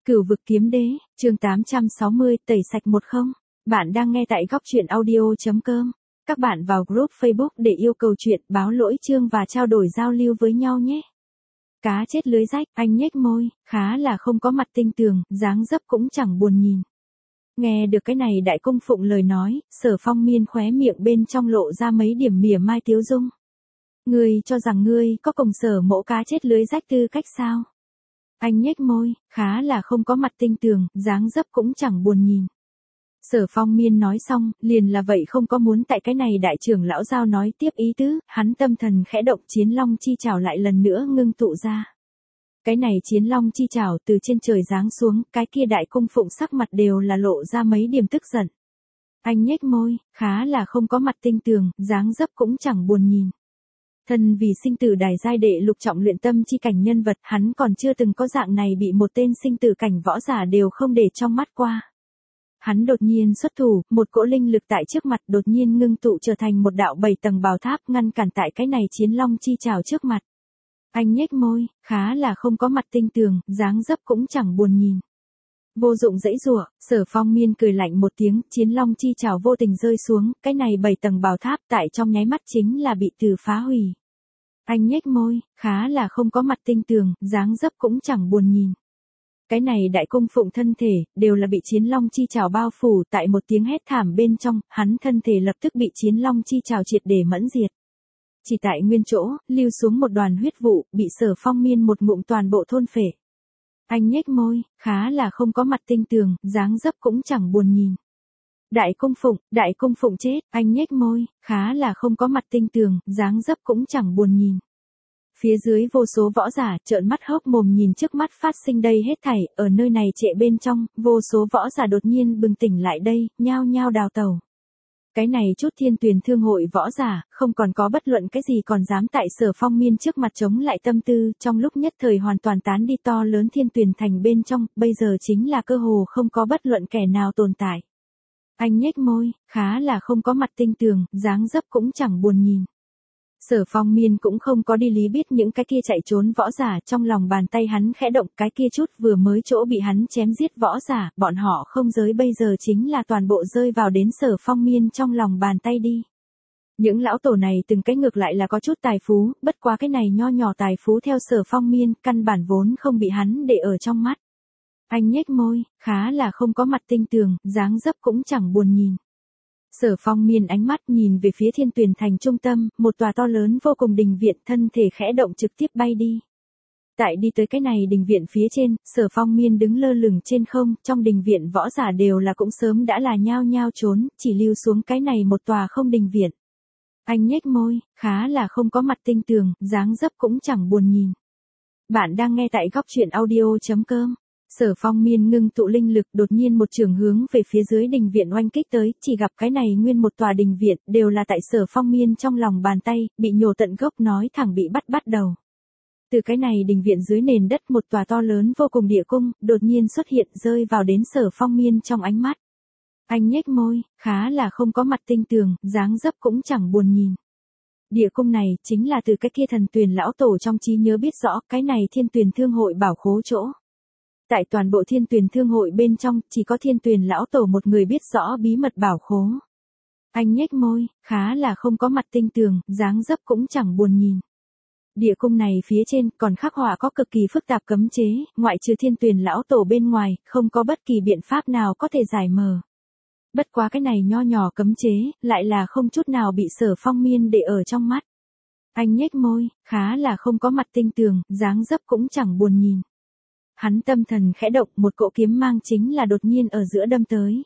Cửu vực kiếm đế, chương 860, tẩy sạch 10. Bạn đang nghe tại góc truyện audio.com. Các bạn vào group Facebook để yêu cầu chuyện, báo lỗi chương và trao đổi giao lưu với nhau nhé. Cá chết lưới rách, anh nhếch môi, khá là không có mặt tinh tường, dáng dấp cũng chẳng buồn nhìn. Nghe được cái này đại cung phụng lời nói, Sở Phong Miên khóe miệng bên trong lộ ra mấy điểm mỉa mai tiếu dung. Ngươi cho rằng ngươi có cùng Sở mẫu cá chết lưới rách tư cách sao? Anh nhếch môi, khá là không có mặt tinh tường, dáng dấp cũng chẳng buồn nhìn. Sở Phong Miên nói xong, liền là vậy không có muốn tại cái này đại trưởng lão giao nói tiếp ý tứ, hắn tâm thần khẽ động chiến long chi trảo lại lần nữa ngưng tụ ra. Cái này chiến long chi trảo từ trên trời giáng xuống, cái kia đại cung phụng sắc mặt đều là lộ ra mấy điểm tức giận. Anh nhếch môi, khá là không có mặt tinh tường, dáng dấp cũng chẳng buồn nhìn. Thân vì sinh tử đài giai đệ lục trọng luyện tâm chi cảnh nhân vật, hắn còn chưa từng có dạng này bị một tên sinh tử cảnh võ giả đều không để trong mắt qua. Hắn đột nhiên xuất thủ, một cỗ linh lực tại trước mặt đột nhiên ngưng tụ trở thành một đạo 7 tầng bảo tháp ngăn cản tại cái này chiến long chi trảo trước mặt. Anh nhếch môi, khá là không có mặt tinh tường, dáng dấp cũng chẳng buồn nhìn. Vô dụng dãy rủa, Sở Phong Miên cười lạnh một tiếng, chiến long chi trảo vô tình rơi xuống, cái này 7 tầng bảo tháp tại trong nháy mắt chính là bị từ phá hủy. Anh nhếch môi, khá là không có mặt tinh tường, dáng dấp cũng chẳng buồn nhìn. Cái này đại cung phụng thân thể, đều là bị chiến long chi trảo bao phủ, tại một tiếng hét thảm bên trong, hắn thân thể lập tức bị chiến long chi trảo triệt để mẫn diệt. Chỉ tại nguyên chỗ, lưu xuống một đoàn huyết vụ, bị Sở Phong Miên một ngụm toàn bộ thôn phệ. Anh nhếch môi, khá là không có mặt tinh tường, dáng dấp cũng chẳng buồn nhìn. Đại cung phụng chết, anh nhếch môi, khá là không có mặt tinh tường, dáng dấp cũng chẳng buồn nhìn. Phía dưới vô số võ giả trợn mắt hốc mồm nhìn trước mắt phát sinh đây hết thảy, ở nơi này trệ bên trong, vô số võ giả đột nhiên bừng tỉnh lại đây, nhao nhao đào tẩu. Cái này chút Thiên Tuyền Thương hội võ giả, không còn có bất luận cái gì còn dám tại Sở Phong Miên trước mặt chống lại tâm tư, trong lúc nhất thời hoàn toàn tán đi to lớn Thiên Tuyền thành bên trong, bây giờ chính là cơ hồ không có bất luận kẻ nào tồn tại. Anh nhếch môi, khá là không có mặt tinh tường, dáng dấp cũng chẳng buồn nhìn. Sở Phong Miên cũng không có đi lý biết những cái kia chạy trốn võ giả, trong lòng bàn tay hắn khẽ động, cái kia chút vừa mới chỗ bị hắn chém giết võ giả, bọn họ không giới bây giờ chính là toàn bộ rơi vào đến Sở Phong Miên trong lòng bàn tay đi. Những lão tổ này từng cái ngược lại là có chút tài phú, bất quá cái này nho nhỏ tài phú theo Sở Phong Miên, căn bản vốn không bị hắn để ở trong mắt. Anh nhếch môi, khá là không có mặt tinh tường, dáng dấp cũng chẳng buồn nhìn. Sở Phong Miên ánh mắt nhìn về phía Thiên Tuyền thành trung tâm, một tòa to lớn vô cùng đình viện, thân thể khẽ động trực tiếp bay đi. Tại đi tới cái này đình viện phía trên, Sở Phong Miên đứng lơ lửng trên không, trong đình viện võ giả đều là cũng sớm đã là nhao nhao trốn, chỉ lưu xuống cái này một tòa không đình viện. Anh nhếch môi, khá là không có mặt tinh tường, dáng dấp cũng chẳng buồn nhìn. Bạn đang nghe tại góc truyện audio.com. Sở Phong Miên ngưng tụ linh lực đột nhiên một trường hướng về phía dưới đình viện oanh kích tới, chỉ gặp cái này nguyên một tòa đình viện, đều là tại Sở Phong Miên trong lòng bàn tay, bị nhổ tận gốc nói thẳng bị bắt đầu. Từ cái này đình viện dưới nền đất một tòa to lớn vô cùng địa cung, đột nhiên xuất hiện rơi vào đến Sở Phong Miên trong ánh mắt. Anh nhếch môi, khá là không có mặt tinh tường, dáng dấp cũng chẳng buồn nhìn. Địa cung này, chính là từ cái kia thần Tuyền lão tổ trong trí nhớ biết rõ, cái này Thiên Tuyền Thương hội bảo khố chỗ. Tại toàn bộ Thiên Tuyền Thương hội bên trong, chỉ có Thiên Tuyền lão tổ một người biết rõ bí mật bảo khố. Anh nhếch môi, khá là không có mặt tinh tường, dáng dấp cũng chẳng buồn nhìn. Địa cung này phía trên còn khắc họa có cực kỳ phức tạp cấm chế, ngoại trừ Thiên Tuyền lão tổ bên ngoài, không có bất kỳ biện pháp nào có thể giải mờ. Bất quá cái này nho nhỏ cấm chế, lại là không chút nào bị Sở Phong Miên để ở trong mắt. Anh nhếch môi, khá là không có mặt tinh tường, dáng dấp cũng chẳng buồn nhìn. Hắn tâm thần khẽ động, một cỗ kiếm mang chính là đột nhiên ở giữa đâm tới.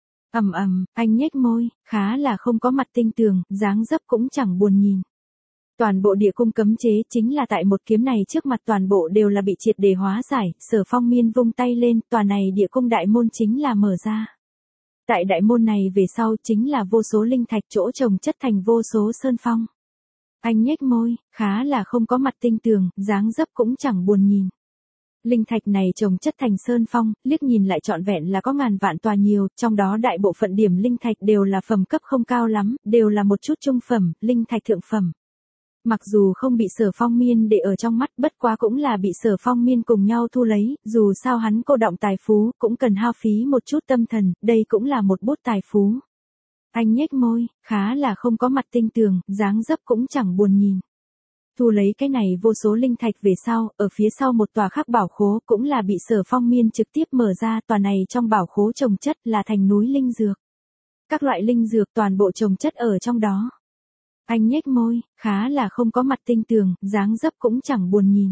Anh nhếch môi, khá là không có mặt tinh tường, dáng dấp cũng chẳng buồn nhìn. Toàn bộ địa cung cấm chế chính là tại một kiếm này trước mặt toàn bộ đều là bị triệt để hóa giải, Sở Phong Miên vung tay lên, tòa này địa cung đại môn chính là mở ra. Tại đại môn này về sau chính là vô số linh thạch chỗ trồng chất thành vô số sơn phong. Anh nhếch môi, khá là không có mặt tinh tường, dáng dấp cũng chẳng buồn nhìn. Linh thạch này trồng chất thành sơn phong, liếc nhìn lại trọn vẹn là có ngàn vạn tòa nhiều, trong đó đại bộ phận điểm linh thạch đều là phẩm cấp không cao lắm, đều là một chút trung phẩm, linh thạch thượng phẩm. Mặc dù không bị Sở Phong Miên để ở trong mắt, bất quá cũng là bị Sở Phong Miên cùng nhau thu lấy, dù sao hắn cô động tài phú, cũng cần hao phí một chút tâm thần, đây cũng là một bút tài phú. Anh nhếch môi, khá là không có mặt tinh tường, dáng dấp cũng chẳng buồn nhìn. Thu lấy cái này vô số linh thạch về sau, ở phía sau một tòa khác bảo khố cũng là bị Sở Phong Miên trực tiếp mở ra, tòa này trong bảo khố trồng chất là thành núi linh dược. Các loại linh dược toàn bộ trồng chất ở trong đó. Anh nhếch môi, khá là không có mặt tinh tường, dáng dấp cũng chẳng buồn nhìn.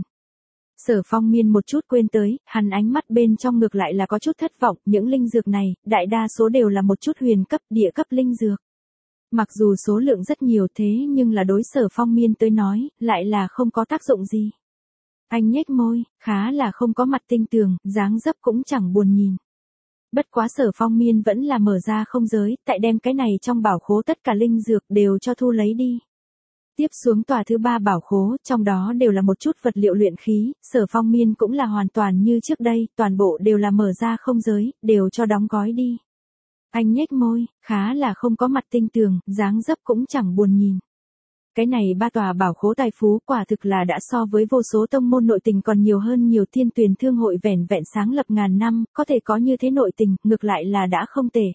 Sở Phong Miên một chút quên tới, hắn ánh mắt bên trong ngược lại là có chút thất vọng, những linh dược này, đại đa số đều là một chút huyền cấp, địa cấp linh dược. Mặc dù số lượng rất nhiều thế nhưng là đối Sở Phong Miên tới nói, lại là không có tác dụng gì. Anh nhếch môi, khá là không có mặt tinh tường, dáng dấp cũng chẳng buồn nhìn. Bất quá Sở Phong Miên vẫn là mở ra không giới, tại đem cái này trong bảo khố tất cả linh dược đều cho thu lấy đi. Tiếp xuống tòa thứ 3 bảo khố, trong đó đều là một chút vật liệu luyện khí, Sở Phong Miên cũng là hoàn toàn như trước đây, toàn bộ đều là mở ra không giới, đều cho đóng gói đi. Anh nhếch môi, khá là không có mặt tinh tường, dáng dấp cũng chẳng buồn nhìn. Cái này 3 tòa bảo khố tài phú quả thực là đã so với vô số tông môn nội tình còn nhiều hơn nhiều. Thiên Tuyền Thương hội vẻn vẹn sáng lập ngàn năm, có thể có như thế nội tình, ngược lại là đã không tệ.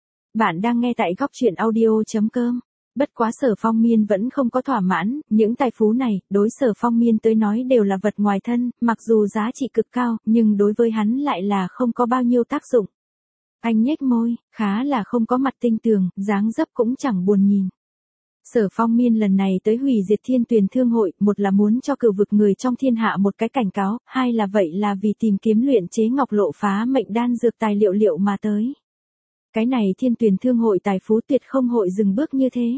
Bạn đang nghe tại góc truyện audio.com. Bất quá Sở Phong Miên vẫn không có thỏa mãn, những tài phú này, đối Sở Phong Miên tới nói đều là vật ngoài thân, mặc dù giá trị cực cao, nhưng đối với hắn lại là không có bao nhiêu tác dụng. Anh nhếch môi, khá là không có mặt tinh tường, dáng dấp cũng chẳng buồn nhìn. Sở Phong Miên lần này tới hủy diệt Thiên Tuyền Thương hội, một là muốn cho cửu vực người trong thiên hạ một cái cảnh cáo, hai là vậy là vì tìm kiếm luyện chế ngọc lộ phá mệnh đan dược tài liệu mà tới. Cái này Thiên Tuyền Thương hội tài phú tuyệt không hội dừng bước như thế.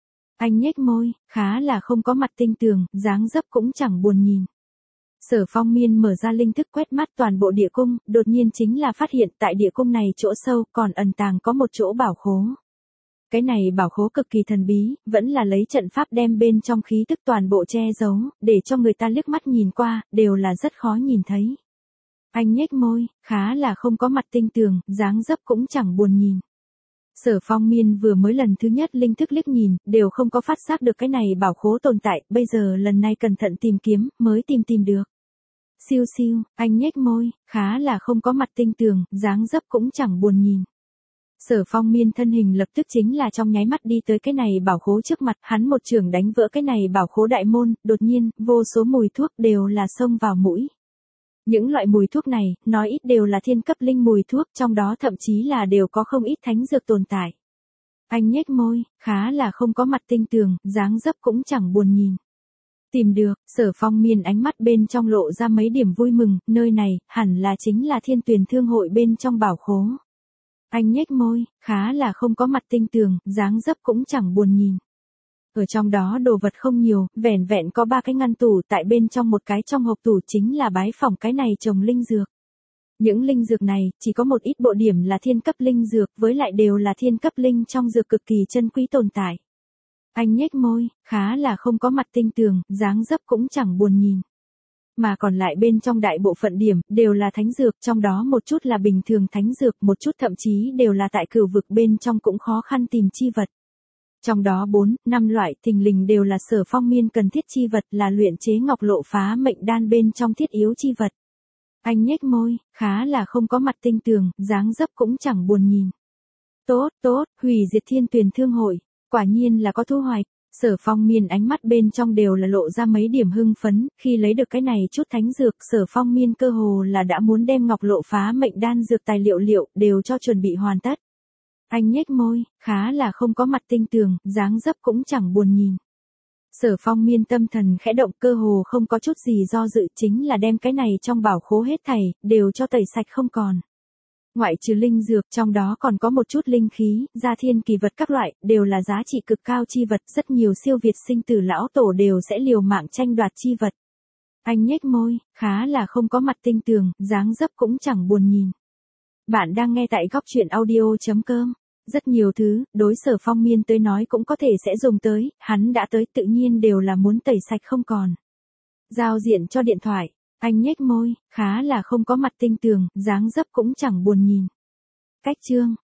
Anh nhếch môi, khá là không có mặt tinh tường, dáng dấp cũng chẳng buồn nhìn. Sở Phong Miên mở ra linh thức quét mắt toàn bộ địa cung, đột nhiên chính là phát hiện tại địa cung này chỗ sâu còn ẩn tàng có một chỗ bảo khố. Cái này bảo khố cực kỳ thần bí, vẫn là lấy trận pháp đem bên trong khí tức toàn bộ che giấu, để cho người ta liếc mắt nhìn qua, đều là rất khó nhìn thấy. Anh nhếch môi, khá là không có mặt tinh tường, dáng dấp cũng chẳng buồn nhìn. Sở Phong Miên vừa mới lần thứ nhất linh thức liếc nhìn, đều không có phát giác được cái này bảo khố tồn tại, bây giờ lần này cẩn thận tìm kiếm, mới tìm được. Siêu siêu, anh nhếch môi, khá là không có mặt tinh tường, dáng dấp cũng chẳng buồn nhìn. Sở Phong Miên thân hình lập tức chính là trong nháy mắt đi tới cái này bảo khố trước mặt, hắn một chưởng đánh vỡ cái này bảo khố đại môn, đột nhiên, vô số mùi thuốc đều là xông vào mũi. Những loại mùi thuốc này, nói ít đều là thiên cấp linh mùi thuốc, trong đó thậm chí là đều có không ít thánh dược tồn tại. Anh nhếch môi, khá là không có mặt tinh tường, dáng dấp cũng chẳng buồn nhìn. Tìm được, Sở Phong Miên ánh mắt bên trong lộ ra mấy điểm vui mừng, nơi này, hẳn là chính là Thiên Tuyền Thương hội bên trong bảo khố. Anh nhếch môi, khá là không có mặt tinh tường, dáng dấp cũng chẳng buồn nhìn. Ở trong đó đồ vật không nhiều, vẻn vẹn có 3 cái ngăn tủ, tại bên trong một cái trong hộp tủ chính là bái phỏng cái này trồng linh dược. Những linh dược này, chỉ có một ít bộ điểm là thiên cấp linh dược, với lại đều là thiên cấp linh trong dược cực kỳ chân quý tồn tại. Anh nhếch môi, khá là không có mặt tinh tường, dáng dấp cũng chẳng buồn nhìn. Mà còn lại bên trong đại bộ phận điểm, đều là thánh dược, trong đó một chút là bình thường thánh dược, một chút thậm chí đều là tại cửu vực bên trong cũng khó khăn tìm chi vật. Trong đó 4, 5 loại thình lình đều là Sở Phong Miên cần thiết chi vật, là luyện chế ngọc lộ phá mệnh đan bên trong thiết yếu chi vật. Anh nhếch môi, khá là không có mặt tinh tường, dáng dấp cũng chẳng buồn nhìn. Tốt, hủy diệt Thiên Tuyền Thương hội, quả nhiên là có thu hoạch. Sở Phong Miên ánh mắt bên trong đều là lộ ra mấy điểm hưng phấn, khi lấy được cái này chút thánh dược, Sở Phong Miên cơ hồ là đã muốn đem ngọc lộ phá mệnh đan dược tài liệu đều cho chuẩn bị hoàn tất. Anh nhếch môi, khá là không có mặt tinh tường, dáng dấp cũng chẳng buồn nhìn. Sở Phong Miên tâm thần khẽ động, cơ hồ không có chút gì do dự, chính là đem cái này trong bảo khố hết thảy, đều cho tẩy sạch không còn. Ngoại trừ linh dược, trong đó còn có một chút linh khí, gia thiên kỳ vật các loại, đều là giá trị cực cao chi vật, rất nhiều siêu việt sinh tử lão tổ đều sẽ liều mạng tranh đoạt chi vật. Anh nhếch môi, khá là không có mặt tinh tường, dáng dấp cũng chẳng buồn nhìn. Bạn đang nghe tại góc truyện audio.com. Rất nhiều thứ, đối Sở Phong Miên tới nói cũng có thể sẽ dùng tới, hắn đã tới tự nhiên đều là muốn tẩy sạch không còn. Giao diện cho điện thoại. Anh nhếch môi, khá là không có mặt tinh tường, dáng dấp cũng chẳng buồn nhìn. Cách chương.